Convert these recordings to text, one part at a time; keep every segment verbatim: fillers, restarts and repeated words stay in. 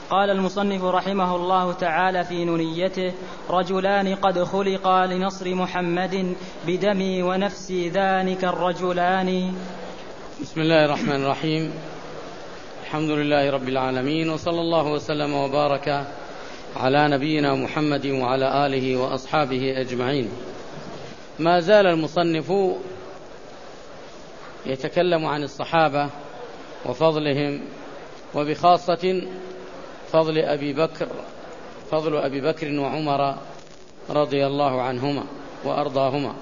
قال المصنف رحمه الله تعالى في نونيته: رجلان قد خلقا لنصر محمد بدمي ونفسي ذلك الرجلان. بسم الله الرحمن الرحيم. الحمد لله رب العالمين، وصلى الله وسلم وبارك على نبينا محمد وعلى آله وأصحابه أجمعين. ما زال المصنف يتكلم عن الصحابة وفضلهم، وبخاصة فضل أبي بكر فضل أبي بكر وعمر رضي الله عنهما وأرضاهما،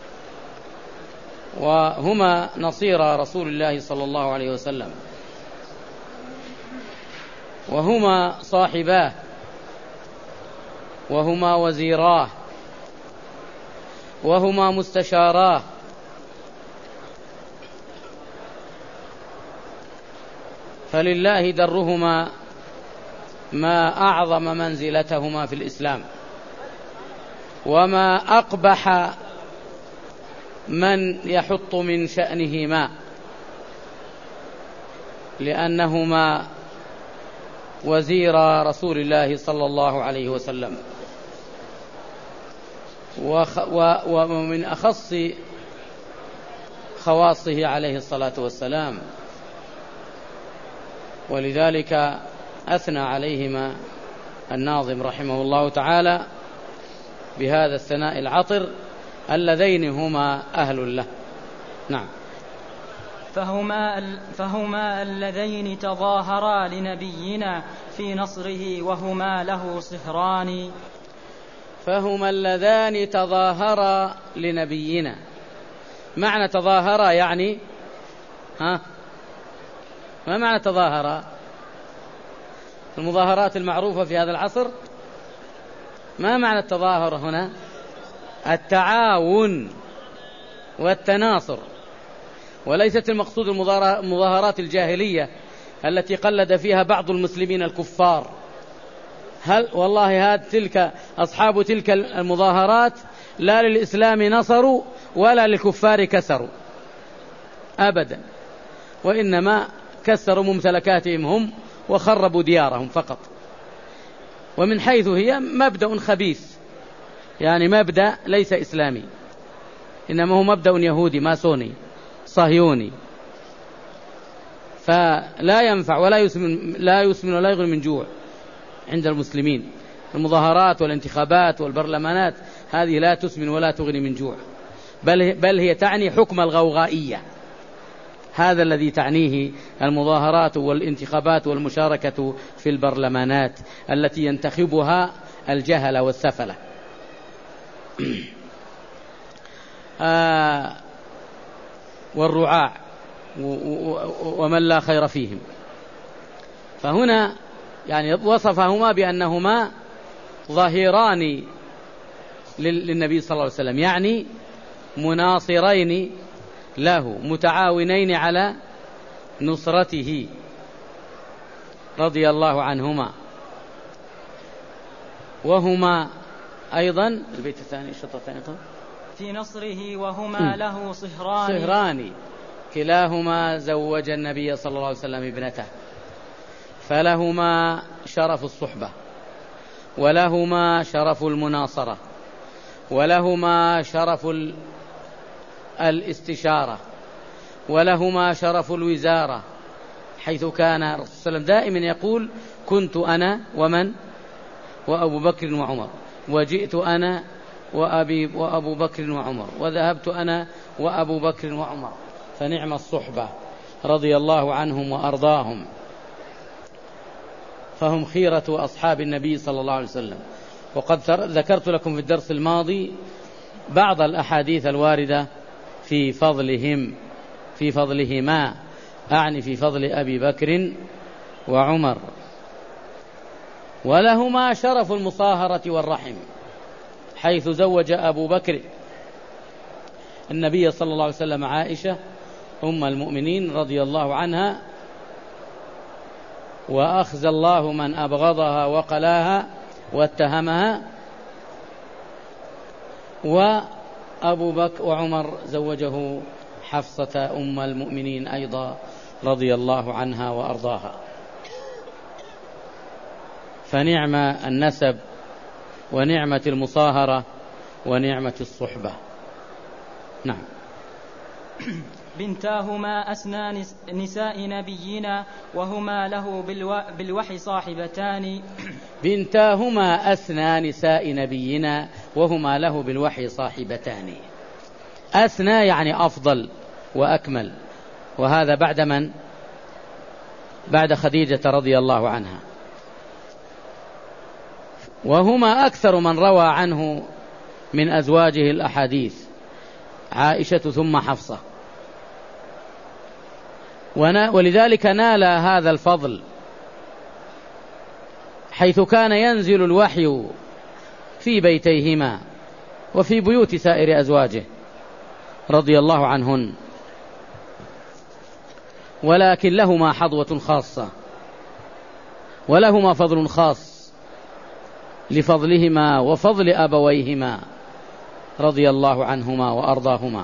وهما نصير رسول الله صلى الله عليه وسلم، وهما صاحباه، وهما وزيراه، وهما مستشاراه، فلله درهما ما أعظم منزلتهما في الإسلام، وما أقبح من يحط من شأنهما، لأنهما وزير رسول الله صلى الله عليه وسلم، ومن أخص خواصه عليه الصلاة والسلام، ولذلك أثنى عليهما الناظم رحمه الله تعالى بهذا الثناء العطر اللذين هما أهل له. نعم. فهما, فهما اللذين تظاهرا لنبينا في نصره وهما له صهران. فهما اللذان تظاهرا لنبينا. معنى تظاهرا يعني ها ما معنى تظاهرا؟ المظاهرات المعروفة في هذا العصر، ما معنى التظاهر هنا؟ التعاون والتناصر، وليست المقصود المظاهرات الجاهلية التي قلد فيها بعض المسلمين الكفار. هل والله هذا تلك أصحاب تلك المظاهرات لا للإسلام نصروا ولا للكفار كسروا أبدا، وإنما كسروا ممتلكاتهم هم وخربوا ديارهم فقط. ومن حيث هي مبدأ خبيث، يعني مبدأ ليس إسلامي، إنما هو مبدأ يهودي ماسوني صهيوني، فلا ينفع ولا يسمن لا يسمن ولا يغني من جوع عند المسلمين. المظاهرات والانتخابات والبرلمانات هذه لا تسمن ولا تغني من جوع، بل بل هي تعني حكم الغوغائية. هذا الذي تعنيه المظاهرات والانتخابات والمشاركة في البرلمانات التي ينتخبها الجهل والسفلة. آه والرعاع ومن لا خير فيهم. فهنا يعني وصفهما بأنهما ظهيران للنبي صلى الله عليه وسلم، يعني مناصرين له متعاونين على نصرته رضي الله عنهما. وهما أيضا البيت الثاني الشطر الثاني في نصره وهما له صهران. صهران كلاهما زوج النبي صلى الله عليه وسلم ابنته، فلهما شرف الصحبة، ولهما شرف المناصرة، ولهما شرف الاستشارة، ولهما شرف الوزارة، حيث كان الرسول صلى الله عليه وسلم دائما يقول: كنت أنا ومن وأبو بكر وعمر، وجئت أنا وأبي وأبو بكر وعمر، وذهبت أنا وأبو بكر وعمر. فنعم الصحبة رضي الله عنهم وأرضاهم، فهم خيرة أصحاب النبي صلى الله عليه وسلم. وقد ذكرت لكم في الدرس الماضي بعض الأحاديث الواردة في فضلهم في فضلهما، أعني في فضل أبي بكر وعمر. ولهما شرف المصاهرة والرحم، حيث زوج أبو بكر النبي صلى الله عليه وسلم عائشة أم المؤمنين رضي الله عنها، وأخزى الله من أبغضها وقلاها واتهمها. وأبو بكر وعمر زوجه حفصة أم المؤمنين أيضا رضي الله عنها وأرضاها. فنعم النسب ونعمة المصاهرة ونعمة الصحبة. نعم. بنتاهما أسنى نساء نبينا وهما له بالوحي صاحبتان. بنتاهما أسنى نساء نبينا وهما له بالوحي صاحبتان. أسنى يعني أفضل وأكمل، وهذا بعد من؟ بعد خديجة رضي الله عنها. وهما أكثر من روى عنه من أزواجه الأحاديث، عائشة ثم حفصة، ولذلك نال هذا الفضل حيث كان ينزل الوحي في بيتيهما وفي بيوت سائر أزواجه رضي الله عنهن، ولكن لهما حظوة خاصة ولهما فضل خاص لفضلهما وفضل أبويهما رضي الله عنهما وأرضاهما.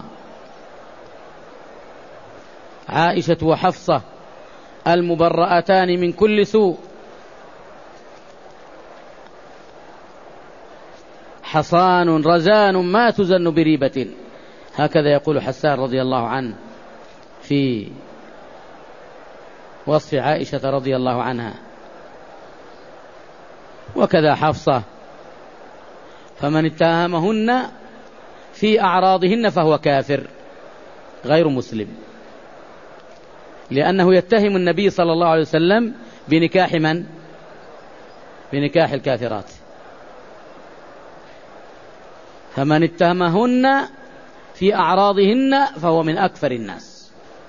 عائشة وحفصة المبرأتان من كل سوء، حصان رزان ما تزن بريبة، هكذا يقول حسان رضي الله عنه في وصف عائشة رضي الله عنها. وكذا حفصة، فمن اتهمهن في أعراضهن فهو كافر غير مسلم، لأنه يتهم النبي صلى الله عليه وسلم بنكاح من؟ بنكاح الكافرات. فمن اتهمهن في أعراضهن فهو من أكفر الناس،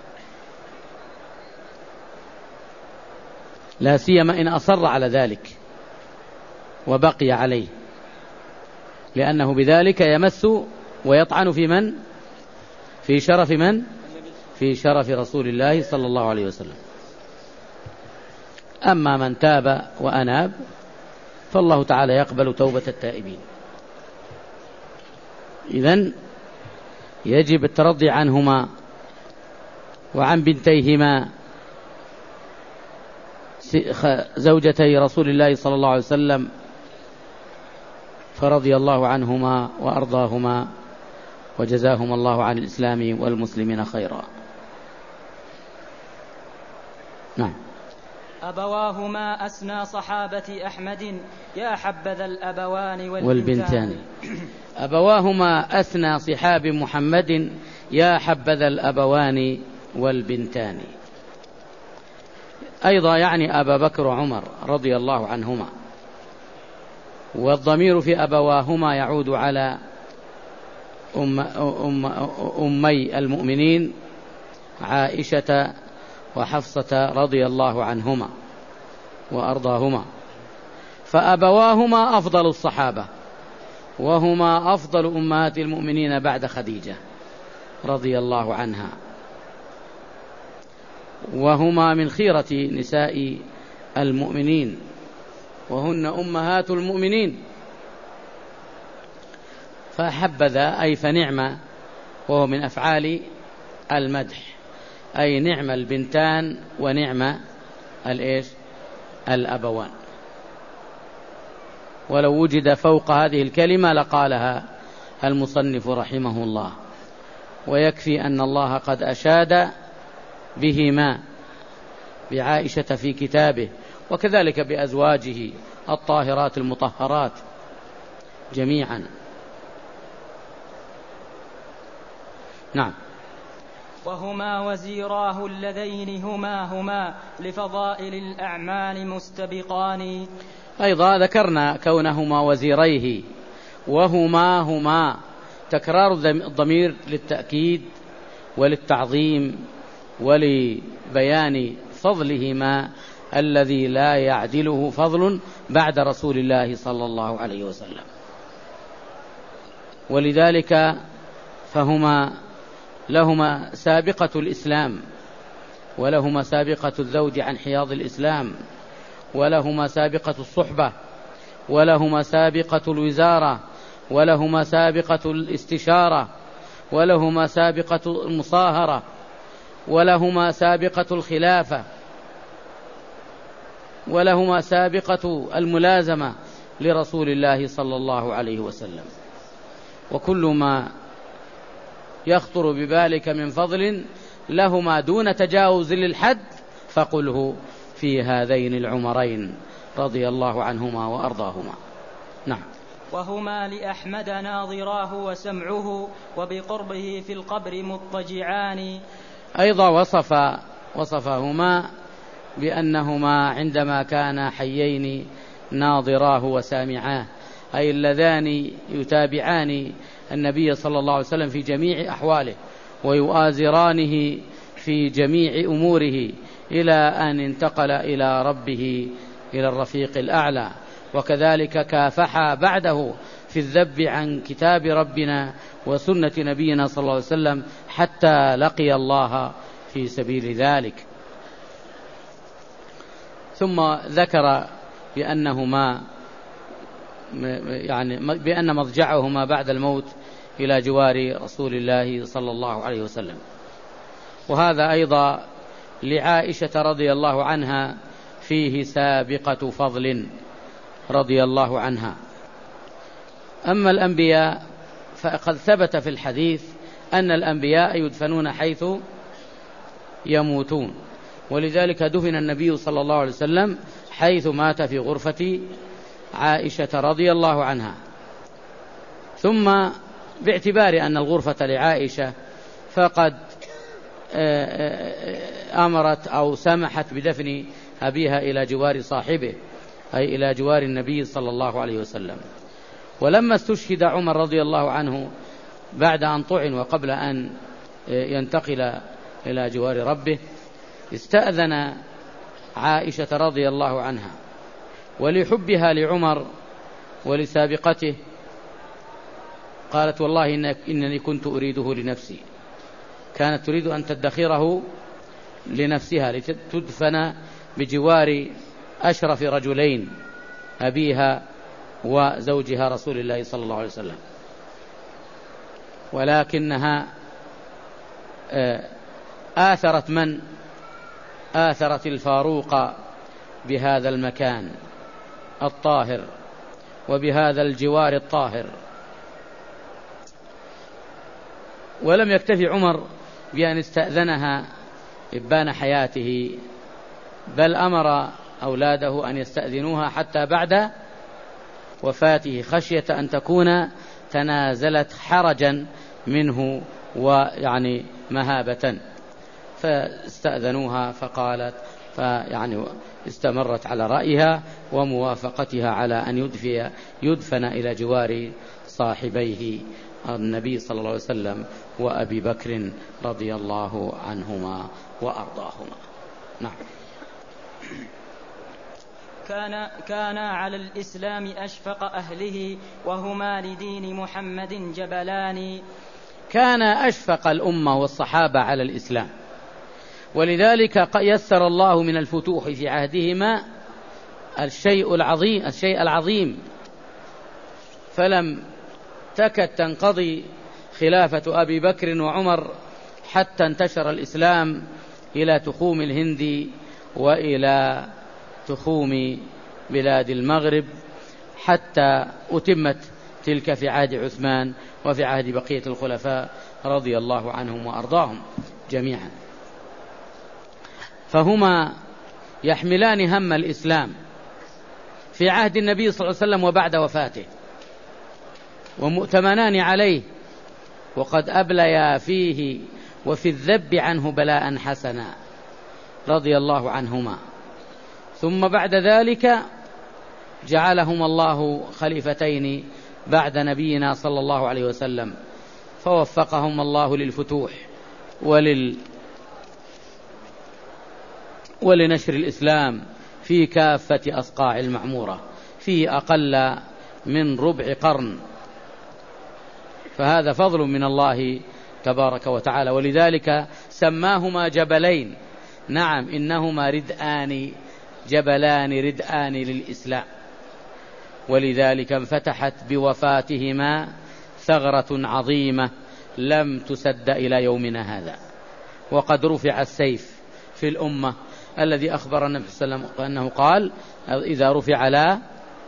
لا سيما إن أصر على ذلك وبقي عليه، لأنه بذلك يمس ويطعن في من؟ في شرف من؟ في شرف رسول الله صلى الله عليه وسلم. أما من تاب وأناب فالله تعالى يقبل توبة التائبين. إذن يجب الترضي عنهما وعن بنتيهما زوجتي رسول الله صلى الله عليه وسلم، فرضي الله عنهما وأرضاهما وجزاهما الله عن الإسلام والمسلمين خيرا. نعم. أبواهما أسنى صحابة أحمد يا حبذا الأبوان والبنتان, والبنتان. أبواهما أسنى صحاب محمد يا حبذا الأبوان والبنتان. أيضا يعني أبا بكر وعمر رضي الله عنهما، والضمير في أبواهما يعود على أم أم أمي المؤمنين عائشة وحفصة رضي الله عنهما وأرضاهما، فأبواهما أفضل الصحابة وهما أفضل أمهات المؤمنين بعد خديجة رضي الله عنها، وهما من خيرة نساء المؤمنين وهن أمهات المؤمنين. فحبذا أي فنعمة، وهو من أفعال المدح، أي نعم البنتان ونعم الإيش الأبوان. ولو وجد فوق هذه الكلمة لقالها المصنف رحمه الله، ويكفي أن الله قد أشاد بهما بعائشة في كتابه، وكذلك بأزواجه الطاهرات المطهرات جميعا. نعم. وهما وزيراه اللذين هما هما لفضائل الأعمال مستبقان. أيضا ذكرنا كونهما وزيريه، وهما هما تكرار الضمير للتأكيد وللتعظيم ولبيان فضلهما الذي لا يعدله فضل بعد رسول الله صلى الله عليه وسلم. ولذلك فهما لهما سابقة الإسلام، ولهما سابقة الزوج عن حياض الإسلام، ولهما سابقة الصحبة، ولهما سابقة الوزارة، ولهما سابقة الاستشارة، ولهما سابقة المصاهرة، ولهما سابقة الخلافة. ولهما سابقة الملازمة لرسول الله صلى الله عليه وسلم. وكل ما يخطر ببالك من فضل لهما دون تجاوز للحد فقله في هذين العمرين رضي الله عنهما وأرضاهما. نعم. وهما لأحمد ناظراه وسمعه وبقربه في القبر مضطجعان. أيضا وصف وصفهما بأنهما عندما كانا حيين ناظراه وسامعاه، أي اللذان يتابعان النبي صلى الله عليه وسلم في جميع أحواله ويؤازرانه في جميع أموره إلى أن انتقل إلى ربه إلى الرفيق الأعلى، وكذلك كافحا بعده في الذب عن كتاب ربنا وسنة نبينا صلى الله عليه وسلم حتى لقي الله في سبيل ذلك. ثم ذكر بأنهما يعني بأن مضجعهما بعد الموت إلى جوار رسول الله صلى الله عليه وسلم. وهذا أيضا لعائشة رضي الله عنها فيه سابقة فضل رضي الله عنها. أما الأنبياء فقد ثبت في الحديث أن الأنبياء يدفنون حيث يموتون، ولذلك دفن النبي صلى الله عليه وسلم حيث مات في غرفة عائشة رضي الله عنها. ثم باعتبار أن الغرفة لعائشة فقد أمرت أو سمحت بدفن أبيها إلى جوار صاحبه، أي إلى جوار النبي صلى الله عليه وسلم. ولما استشهد عمر رضي الله عنه بعد أن طعن وقبل أن ينتقل إلى جوار ربه استأذن عائشة رضي الله عنها، ولحبها لعمر ولسابقته قالت والله إنني كنت أريده لنفسي، كانت تريد أن تدخره لنفسها لتدفن بجوار أشرف رجلين أبيها وزوجها رسول الله صلى الله عليه وسلم، ولكنها آثرت من آثرت الفاروق بهذا المكان الطاهر وبهذا الجوار الطاهر. ولم يكتفي عمر بأن استأذنها إبان حياته، بل أمر أولاده أن يستأذنوها حتى بعد وفاته خشية أن تكون تنازلت حرجا منه ويعني مهابة، فاستأذنوها فقالت فيعني استمرت على رأيها وموافقتها على أن يدفن, يدفن إلى جوار صاحبيه النبي صلى الله عليه وسلم وأبي بكر رضي الله عنهما وأرضاهما. نعم. كان, كان على الإسلام أشفق أهله وهما لدين محمد جبلان. كان أشفق الأمة والصحابة على الإسلام، ولذلك يسر الله من الفتوح في عهدهما الشيء العظيم الشيء العظيم فلم تكد تنقضي خلافة أبي بكر وعمر حتى انتشر الإسلام إلى تخوم الهند وإلى تخوم بلاد المغرب، حتى أتمت تلك في عهد عثمان وفي عهد بقية الخلفاء رضي الله عنهم وأرضاهم جميعا. فهما يحملان هم الإسلام في عهد النبي صلى الله عليه وسلم وبعد وفاته، ومؤتمنان عليه، وقد أبليا فيه وفي الذب عنه بلاء حسنا رضي الله عنهما. ثم بعد ذلك جعلهما الله خليفتين بعد نبينا صلى الله عليه وسلم، فوفقهم الله للفتوح ولل ولنشر الإسلام في كافة أصقاع المعمورة في أقل من ربع قرن، فهذا فضل من الله تبارك وتعالى. ولذلك سماهما جبلين. نعم، إنهما ردآن جبلان ردآن للإسلام، ولذلك انفتحت بوفاتهما ثغرة عظيمة لم تسد إلى يومنا هذا، وقد رفع السيف في الأمة الذي أخبر النبي صلى الله عليه وسلم أنه قال إذا رفع لا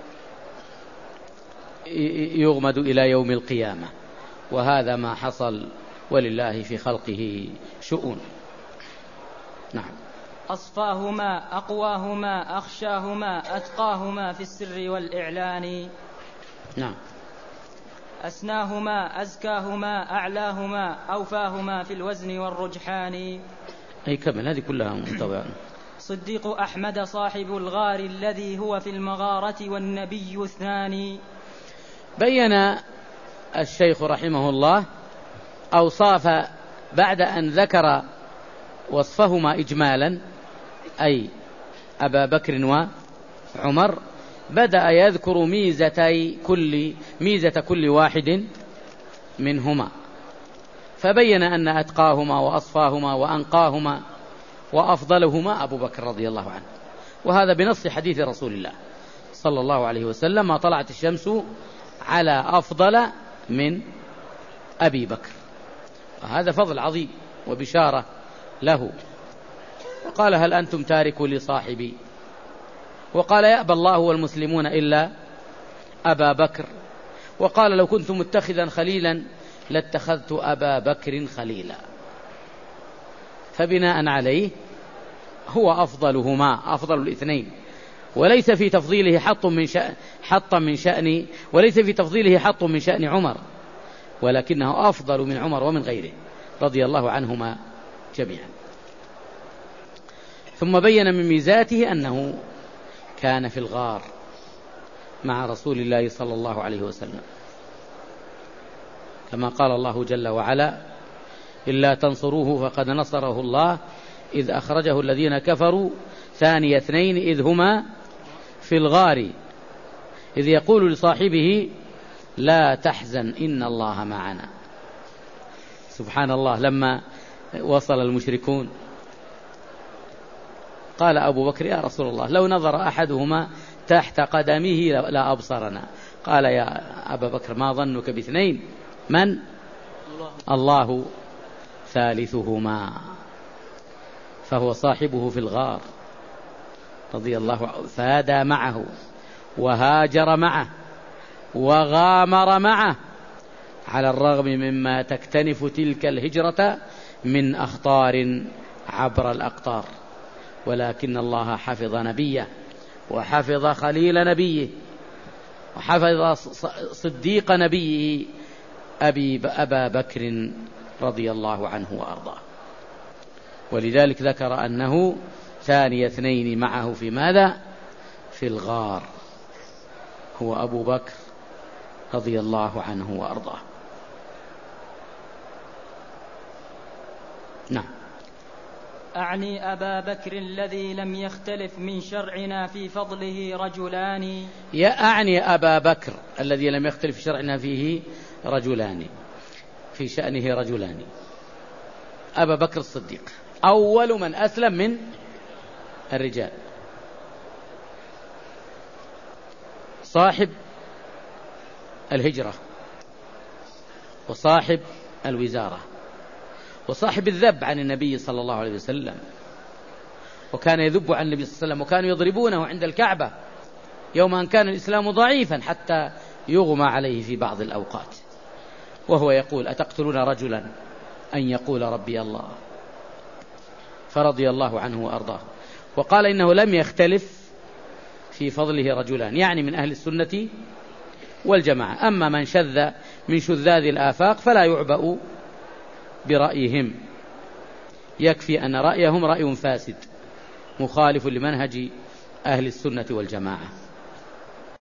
يغمد إلى يوم القيامة، وهذا ما حصل ولله في خلقه شؤون. نعم. أصفاهما أقواهما أخشاهما أتقاهما في السر والإعلان. نعم. أسناهما أزكاهما أعلاهما أوفاهما في الوزن والرجحان. أي كمل، هذه كلها متوعة. صديق أحمد صاحب الغار الذي هو في المغارة والنبي الثاني. بين الشيخ رحمه الله أوصاف بعد أن ذكر وصفهما إجمالا، أي أبا بكر وعمر، بدأ يذكر ميزتي كل ميزة كل واحد منهما، فبين أن أتقاهما وأصفاهما وأنقاهما وأفضلهما أبو بكر رضي الله عنه، وهذا بنص حديث رسول الله صلى الله عليه وسلم: ما طلعت الشمس على أفضل من أبي بكر. وهذا فضل عظيم وبشارة له. وقال: هل أنتم تاركوا لصاحبي؟ وقال: يأبى الله والمسلمون إلا أبا بكر. وقال: لو كنت متخذا خليلا لاتخذت أبا بكر خليلا. فبناء عليه هو أفضلهما، أفضل الاثنين، وليس في تفضيله حط من شأن حط من شأن وليس في تفضيله حط من شأن عمر، ولكنه أفضل من عمر ومن غيره رضي الله عنهما جميعا. ثم بين من ميزاته أنه كان في الغار مع رسول الله صلى الله عليه وسلم، كما قال الله جل وعلا: إلا تنصروه فقد نصره الله إذ أخرجه الذين كفروا ثاني اثنين إذ هما في الغار إذ يقول لصاحبه لا تحزن إن الله معنا. سبحان الله، لما وصل المشركون قال أبو بكر: يا رسول الله، لو نظر أحدهما تحت قدمه لا أبصرنا. قال: يا أبا بكر، ما ظنك باثنين؟ من؟ الله ثالثهما. فهو صاحبه في الغار رضي الله عنه، فادى معه وهاجر معه وغامر معه، على الرغم مما تكتنف تلك الهجرة من أخطار عبر الأقطار، ولكن الله حفظ نبيه وحفظ خليل نبيه وحفظ صديق نبيه أبي أبا بكر رضي الله عنه وأرضاه. ولذلك ذكر أنه ثاني اثنين معه في ماذا؟ في الغار، هو أبو بكر رضي الله عنه وأرضاه. نعم. أعني أبا بكر الذي لم يختلف من شرعنا في فضله رجلان. أعني أبا بكر الذي لم يختلف في شرعنا فيه رجلان، في شأنه رجلان. أبا بكر الصديق أول من أسلم من الرجال، صاحب الهجرة وصاحب الوزارة وصاحب الذب عن النبي صلى الله عليه وسلم، وكان يذب عن النبي صلى الله عليه وسلم، وكانوا يضربونه عند الكعبة يوم أن كان الإسلام ضعيفا حتى يغمى عليه في بعض الأوقات، وهو يقول: أتقتلون رجلا أن يقول ربي الله؟ فرضي الله عنه وأرضاه. وقال إنه لم يختلف في فضله رجلان، يعني من أهل السنة والجماعة. أما من شذ من شذاذ الآفاق فلا يعبأ برأيهم، يكفي أن رأيهم رأي فاسد مخالف لمنهج أهل السنة والجماعة.